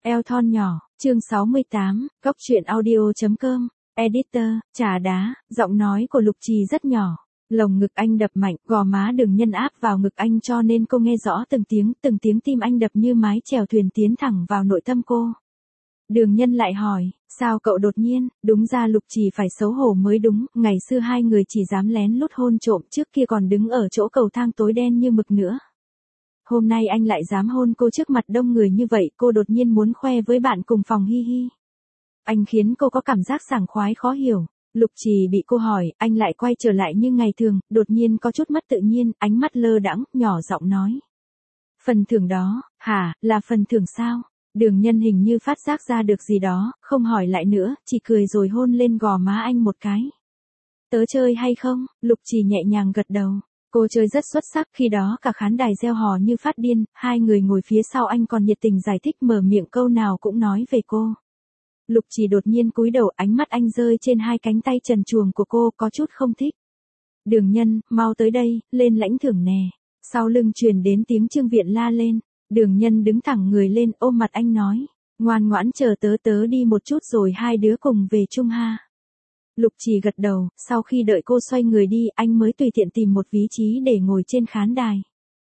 Eo thon nhỏ, chương 68, Cóc truyện audio.com, Editor, trà đá, giọng nói của Lục Trì rất nhỏ. Lồng ngực anh đập mạnh, gò má Đường Nhân áp vào ngực anh cho nên cô nghe rõ từng tiếng tim anh đập như mái chèo thuyền tiến thẳng vào nội tâm cô. Đường Nhân lại hỏi, sao cậu đột nhiên, đúng ra Lục Trì phải xấu hổ mới đúng, ngày xưa hai người chỉ dám lén lút hôn trộm, trước kia còn đứng ở chỗ cầu thang tối đen như mực nữa. Hôm nay anh lại dám hôn cô trước mặt đông người như vậy, cô đột nhiên muốn khoe với bạn cùng phòng hi hi. Anh khiến cô có cảm giác sảng khoái khó hiểu. Lục Trì bị cô hỏi, anh lại quay trở lại như ngày thường, đột nhiên có chút mất tự nhiên, ánh mắt lơ đãng, nhỏ giọng nói. Phần thưởng đó, hả, là phần thưởng sao? Đường Nhân hình như phát giác ra được gì đó, không hỏi lại nữa, chỉ cười rồi hôn lên gò má anh một cái. Tớ chơi hay không? Lục Trì nhẹ nhàng gật đầu. Cô chơi rất xuất sắc, khi đó cả khán đài reo hò như phát điên, hai người ngồi phía sau anh còn nhiệt tình giải thích, mở miệng câu nào cũng nói về cô. Lục Trì đột nhiên cúi đầu, ánh mắt anh rơi trên hai cánh tay trần truồng của cô, có chút không thích. Đường Nhân, mau tới đây, lên lãnh thưởng nè. Sau lưng truyền đến tiếng Trương Viện la lên. Đường Nhân đứng thẳng người lên, ôm mặt anh nói, ngoan ngoãn chờ tớ đi một chút rồi hai đứa cùng về chung ha. Lục Trì gật đầu, sau khi đợi cô xoay người đi, anh mới tùy tiện tìm một vị trí để ngồi trên khán đài.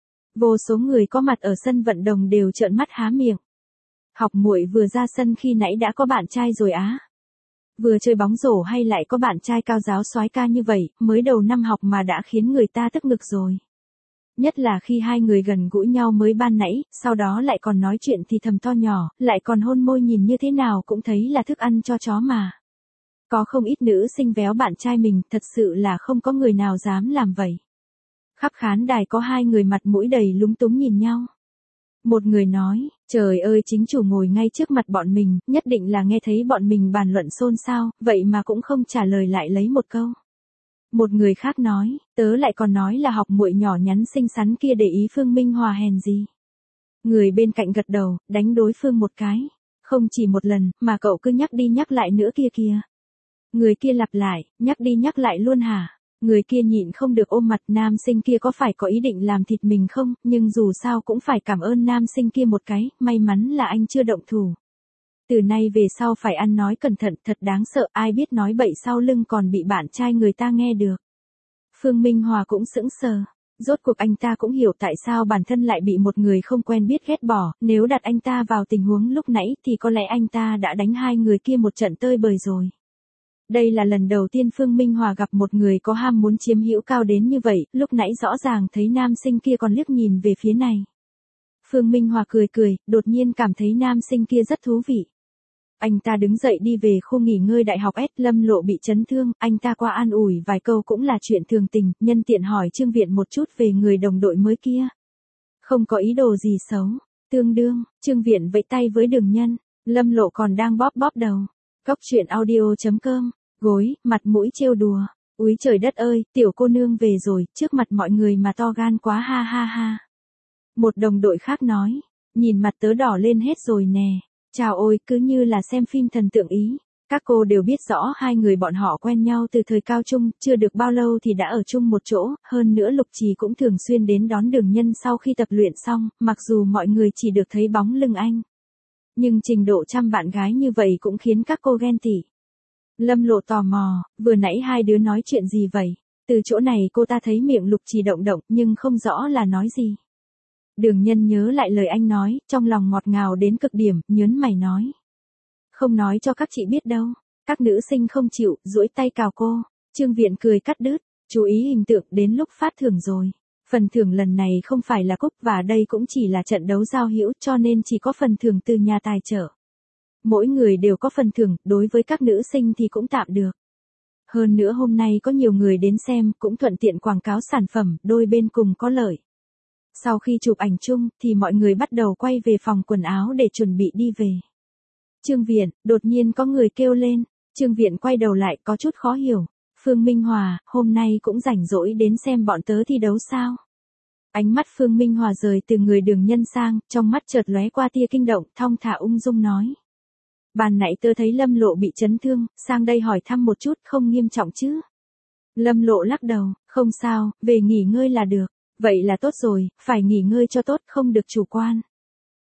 Vô số người có mặt ở sân vận động đều trợn mắt há miệng. Học muội vừa ra sân khi nãy đã có bạn trai rồi á. Vừa chơi bóng rổ hay lại có bạn trai cao giáo soái ca như vậy, mới đầu năm học mà đã khiến người ta tức ngực rồi. Nhất là khi hai người gần gũi nhau mới ban nãy, sau đó lại còn nói chuyện thì thầm to nhỏ, lại còn hôn môi, nhìn như thế nào cũng thấy là thức ăn cho chó mà. Có không ít nữ sinh véo bạn trai mình, thật sự là không có người nào dám làm vậy. Khắp khán đài có hai người mặt mũi đầy lúng túng nhìn nhau. Một người nói, trời ơi, chính chủ ngồi ngay trước mặt bọn mình, nhất định là nghe thấy bọn mình bàn luận xôn xao, vậy mà cũng không trả lời lại lấy một câu. Một người khác nói, tớ lại còn nói là học muội nhỏ nhắn xinh xắn kia để ý Phương Minh Hòa hèn gì. Người bên cạnh gật đầu, đánh đối phương một cái. Không chỉ một lần, mà cậu cứ nhắc đi nhắc lại nữa kia kìa. Người kia lặp lại, nhắc đi nhắc lại luôn hả? Người kia nhịn không được ôm mặt, nam sinh kia có phải có ý định làm thịt mình không, nhưng dù sao cũng phải cảm ơn nam sinh kia một cái, may mắn là anh chưa động thủ. Từ nay về sau phải ăn nói cẩn thận, thật đáng sợ, ai biết nói bậy sau lưng còn bị bạn trai người ta nghe được. Phương Minh Hòa cũng sững sờ. Rốt cuộc anh ta cũng hiểu tại sao bản thân lại bị một người không quen biết ghét bỏ, nếu đặt anh ta vào tình huống lúc nãy thì có lẽ anh ta đã đánh hai người kia một trận tơi bời rồi. Đây là lần đầu tiên Phương Minh Hòa gặp một người có ham muốn chiếm hữu cao đến như vậy, lúc nãy rõ ràng thấy nam sinh kia còn liếc nhìn về phía này. Phương Minh Hòa cười cười, đột nhiên cảm thấy nam sinh kia rất thú vị. Anh ta đứng dậy đi về khu nghỉ ngơi đại học S. Lâm Lộ bị chấn thương, anh ta qua an ủi vài câu cũng là chuyện thường tình, nhân tiện hỏi Trương Viện một chút về người đồng đội mới kia. Không có ý đồ gì xấu, tương đương, Trương Viện vẫy tay với Đường Nhân, Lâm Lộ còn đang bóp đầu. Cóc truyện audio.com, gối, mặt mũi trêu đùa, úi trời đất ơi, tiểu cô nương về rồi, trước mặt mọi người mà to gan quá ha ha ha. Một đồng đội khác nói, nhìn mặt tớ đỏ lên hết rồi nè. Chào ôi, cứ như là xem phim thần tượng Ý. Các cô đều biết rõ hai người bọn họ quen nhau từ thời cao trung, chưa được bao lâu thì đã ở chung một chỗ, hơn nữa Lục Trì cũng thường xuyên đến đón Đường Nhân sau khi tập luyện xong, mặc dù mọi người chỉ được thấy bóng lưng anh. Nhưng trình độ chăm bạn gái như vậy cũng khiến các cô ghen tị. Lâm Lộ tò mò, vừa nãy hai đứa nói chuyện gì vậy? Từ chỗ này cô ta thấy miệng Lục Trì động động nhưng không rõ là nói gì. Đường Nhân nhớ lại lời anh nói, trong lòng ngọt ngào đến cực điểm, nhớn mày nói. Không nói cho các chị biết đâu. Các nữ sinh không chịu, duỗi tay cào cô. Trương Viện cười cắt đứt, chú ý hình tượng, đến lúc phát thưởng rồi. Phần thưởng lần này không phải là cúp và đây cũng chỉ là trận đấu giao hữu cho nên chỉ có phần thưởng từ nhà tài trợ. Mỗi người đều có phần thưởng, đối với các nữ sinh thì cũng tạm được. Hơn nữa hôm nay có nhiều người đến xem, cũng thuận tiện quảng cáo sản phẩm, đôi bên cùng có lợi. Sau khi chụp ảnh chung, thì mọi người bắt đầu quay về phòng quần áo để chuẩn bị đi về. Trương Viện, đột nhiên có người kêu lên. Trương Viện quay đầu lại có chút khó hiểu. Phương Minh Hòa, hôm nay cũng rảnh rỗi đến xem bọn tớ thi đấu sao? Ánh mắt Phương Minh Hòa rời từ người Đường Nhân sang, trong mắt chợt lóe qua tia kinh động, thong thả ung dung nói. Ban nãy tớ thấy Lâm Lộ bị chấn thương, sang đây hỏi thăm một chút, không nghiêm trọng chứ? Lâm Lộ lắc đầu, không sao, về nghỉ ngơi là được. Vậy là tốt rồi, phải nghỉ ngơi cho tốt, không được chủ quan.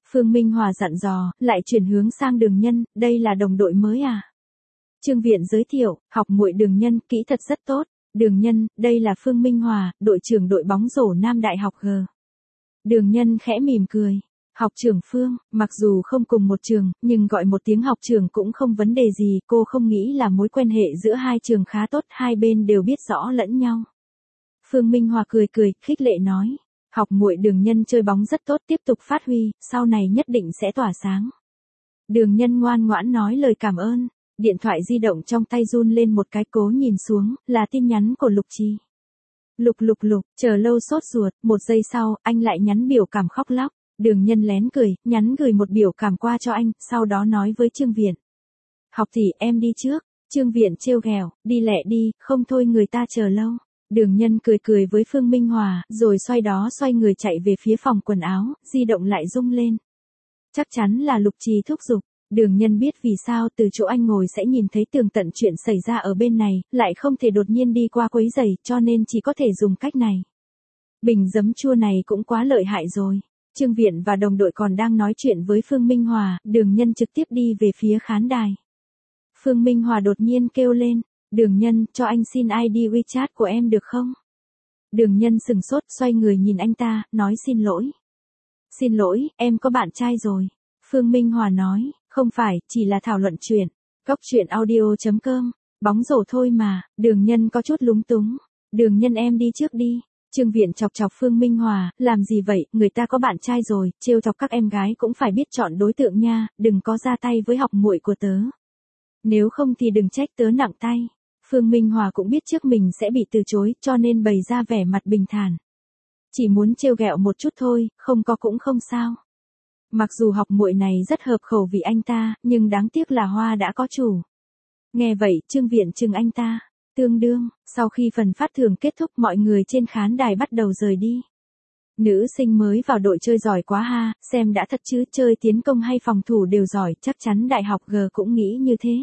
Phương Minh Hòa dặn dò, lại chuyển hướng sang Đường Nhân, đây là đồng đội mới à? Trương Viện giới thiệu, học muội Đường Nhân, kỹ thuật rất tốt. Đường Nhân, đây là Phương Minh Hòa, đội trưởng đội bóng rổ Nam Đại học G. Đường Nhân khẽ mỉm cười. Học trưởng Phương, mặc dù không cùng một trường, nhưng gọi một tiếng học trưởng cũng không vấn đề gì, cô không nghĩ là mối quan hệ giữa hai trường khá tốt, hai bên đều biết rõ lẫn nhau. Phương Minh Hòa cười cười, khích lệ nói, học muội Đường Nhân chơi bóng rất tốt, tiếp tục phát huy, sau này nhất định sẽ tỏa sáng. Đường Nhân ngoan ngoãn nói lời cảm ơn, điện thoại di động trong tay run lên một cái, cố nhìn xuống, là tin nhắn của Lục Trì. Lục, chờ lâu sốt ruột, một giây sau, anh lại nhắn biểu cảm khóc lóc. Đường Nhân lén cười, nhắn gửi một biểu cảm qua cho anh, sau đó nói với Trương Viện. Học tỷ, em đi trước. Trương Viện trêu ghẹo, đi lẹ đi, không thôi người ta chờ lâu. Đường Nhân cười với Phương Minh Hòa, rồi xoay người chạy về phía phòng quần áo, di động lại rung lên. Chắc chắn là Lục Trì thúc giục. Đường Nhân biết vì sao từ chỗ anh ngồi sẽ nhìn thấy tường tận chuyện xảy ra ở bên này, lại không thể đột nhiên đi qua quấy rầy, cho nên chỉ có thể dùng cách này. Bình giấm chua này cũng quá lợi hại rồi. Trương Viện và đồng đội còn đang nói chuyện với Phương Minh Hòa, Đường Nhân trực tiếp đi về phía khán đài. Phương Minh Hòa đột nhiên kêu lên, Đường Nhân, cho anh xin ID WeChat của em được không? Đường Nhân sừng sốt, xoay người nhìn anh ta, nói xin lỗi. Xin lỗi, em có bạn trai rồi. Phương Minh Hòa nói, không phải, chỉ là thảo luận chuyện. Góc chuyện audio.com, bóng rổ thôi mà. Đường Nhân có chút lúng túng. Đường Nhân em đi trước đi. Trương Viện chọc Phương Minh Hòa, làm gì vậy, người ta có bạn trai rồi, trêu chọc các em gái cũng phải biết chọn đối tượng nha, đừng có ra tay với học muội của tớ. Nếu không thì đừng trách tớ nặng tay. Phương Minh Hòa cũng biết trước mình sẽ bị từ chối, cho nên bày ra vẻ mặt bình thản. Chỉ muốn trêu ghẹo một chút thôi, không có cũng không sao. Mặc dù học muội này rất hợp khẩu vị anh ta, nhưng đáng tiếc là hoa đã có chủ. Nghe vậy, Trương Viện chừng anh ta. Tương đương, sau khi phần phát thưởng kết thúc mọi người trên khán đài bắt đầu rời đi. Nữ sinh mới vào đội chơi giỏi quá ha, xem đã thật chứ, chơi tiến công hay phòng thủ đều giỏi, chắc chắn đại học G cũng nghĩ như thế.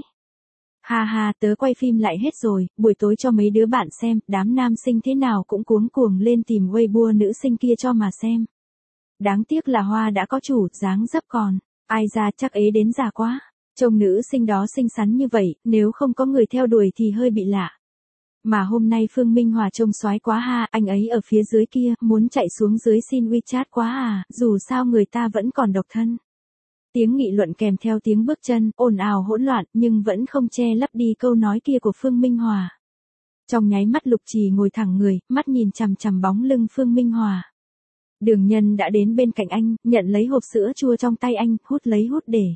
Ha, tớ quay phim lại hết rồi, buổi tối cho mấy đứa bạn xem, đám nam sinh thế nào cũng cuống cuồng lên tìm Weibo nữ sinh kia cho mà xem. Đáng tiếc là hoa đã có chủ, dáng dấp còn, ai ra chắc ế đến già quá. Trông nữ sinh đó xinh xắn như vậy, nếu không có người theo đuổi thì hơi bị lạ. Mà hôm nay Phương Minh Hòa trông soái quá ha, anh ấy ở phía dưới kia, muốn chạy xuống dưới xin WeChat quá à, dù sao người ta vẫn còn độc thân. Tiếng nghị luận kèm theo tiếng bước chân, ồn ào hỗn loạn, nhưng vẫn không che lấp đi câu nói kia của Phương Minh Hòa. Trong nháy mắt Lục Trì ngồi thẳng người, mắt nhìn chằm bóng lưng Phương Minh Hòa. Đường Nhân đã đến bên cạnh anh, nhận lấy hộp sữa chua trong tay anh, hút để.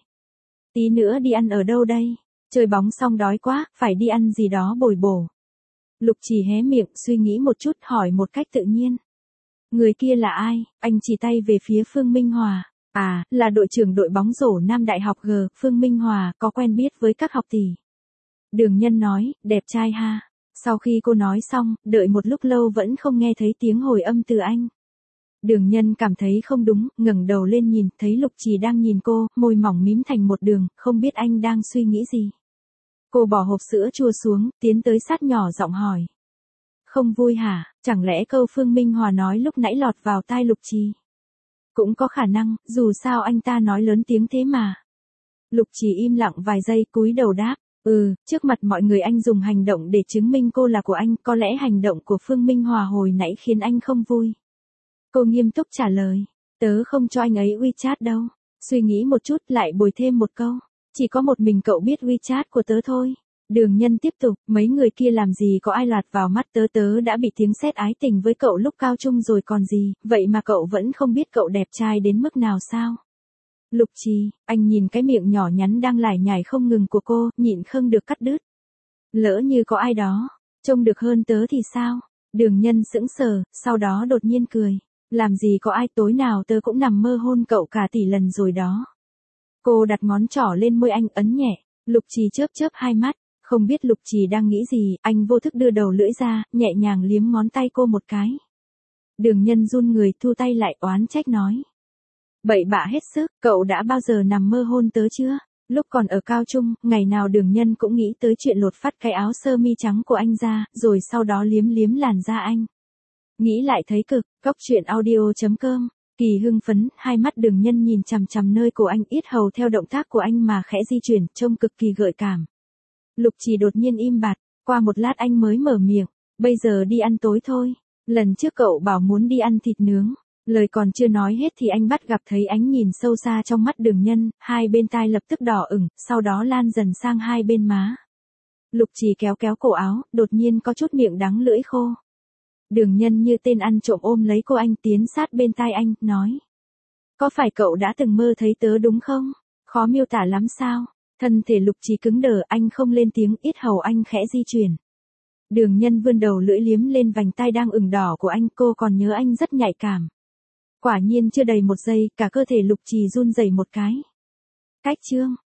Tí nữa đi ăn ở đâu đây? Chơi bóng xong đói quá, phải đi ăn gì đó bồi bổ. Lục Trì hé miệng, suy nghĩ một chút, hỏi một cách tự nhiên. Người kia là ai? Anh chỉ tay về phía Phương Minh Hòa. À, là đội trưởng đội bóng rổ Nam Đại học G, Phương Minh Hòa, có quen biết với các học tỷ. Đường Nhân nói, đẹp trai ha. Sau khi cô nói xong, đợi một lúc lâu vẫn không nghe thấy tiếng hồi âm từ anh. Đường Nhân cảm thấy không đúng, ngẩng đầu lên nhìn, thấy Lục Trì đang nhìn cô, môi mỏng mím thành một đường, không biết anh đang suy nghĩ gì. Cô bỏ hộp sữa chua xuống, tiến tới sát nhỏ giọng hỏi. Không vui hả, chẳng lẽ câu Phương Minh Hòa nói lúc nãy lọt vào tai Lục Trì? Cũng có khả năng, dù sao anh ta nói lớn tiếng thế mà. Lục Trì im lặng vài giây, cúi đầu đáp. Trước mặt mọi người anh dùng hành động để chứng minh cô là của anh, có lẽ hành động của Phương Minh Hòa hồi nãy khiến anh không vui. Cô nghiêm túc trả lời. Tớ không cho anh ấy WeChat đâu. Suy nghĩ một chút lại bồi thêm một câu. Chỉ có một mình cậu biết WeChat của tớ thôi. Đường Nhân tiếp tục, mấy người kia làm gì có ai lọt vào mắt tớ đã bị tiếng sét ái tình với cậu lúc cao trung rồi còn gì, vậy mà cậu vẫn không biết cậu đẹp trai đến mức nào sao? Lục Trì, anh nhìn cái miệng nhỏ nhắn đang lải nhải không ngừng của cô, nhịn không được cắt đứt. Lỡ như có ai đó, trông được hơn tớ thì sao? Đường Nhân sững sờ, sau đó đột nhiên cười. Làm gì có ai, tối nào tớ cũng nằm mơ hôn cậu cả tỷ lần rồi đó. Cô đặt ngón trỏ lên môi anh, ấn nhẹ. Lục Trì chớp hai mắt, không biết Lục Trì đang nghĩ gì, anh vô thức đưa đầu lưỡi ra, nhẹ nhàng liếm ngón tay cô một cái. Đường Nhân run người, thu tay lại, oán trách nói. Bậy bạ hết sức, cậu đã bao giờ nằm mơ hôn tớ chưa? Lúc còn ở cao trung, ngày nào Đường Nhân cũng nghĩ tới chuyện lột phát cái áo sơ mi trắng của anh ra, rồi sau đó liếm làn da anh. Nghĩ lại thấy cực. Góc chuyện audio.com Kỳ hưng phấn, hai mắt Đường Nhân nhìn chằm chằm nơi cổ anh, yết hầu theo động tác của anh mà khẽ di chuyển, trông cực kỳ gợi cảm. Lục Trì đột nhiên im bặt, qua một lát anh mới mở miệng, bây giờ đi ăn tối thôi. Lần trước cậu bảo muốn đi ăn thịt nướng. Lời còn chưa nói hết thì anh bắt gặp thấy ánh nhìn sâu xa trong mắt Đường Nhân, hai bên tai lập tức đỏ ửng, sau đó lan dần sang hai bên má. Lục Trì kéo kéo cổ áo, đột nhiên có chút miệng đắng lưỡi khô. Đường Nhân như tên ăn trộm ôm lấy cô anh tiến sát bên tai anh, nói. Có phải cậu đã từng mơ thấy tớ đúng không? Khó miêu tả lắm sao? Thân thể Lục Trì cứng đờ, anh không lên tiếng, yết hầu anh khẽ di chuyển. Đường Nhân vươn đầu lưỡi liếm lên vành tai đang ửng đỏ của anh, cô còn nhớ anh rất nhạy cảm. Quả nhiên chưa đầy một giây, cả cơ thể Lục Trì run rẩy một cái. Cách chương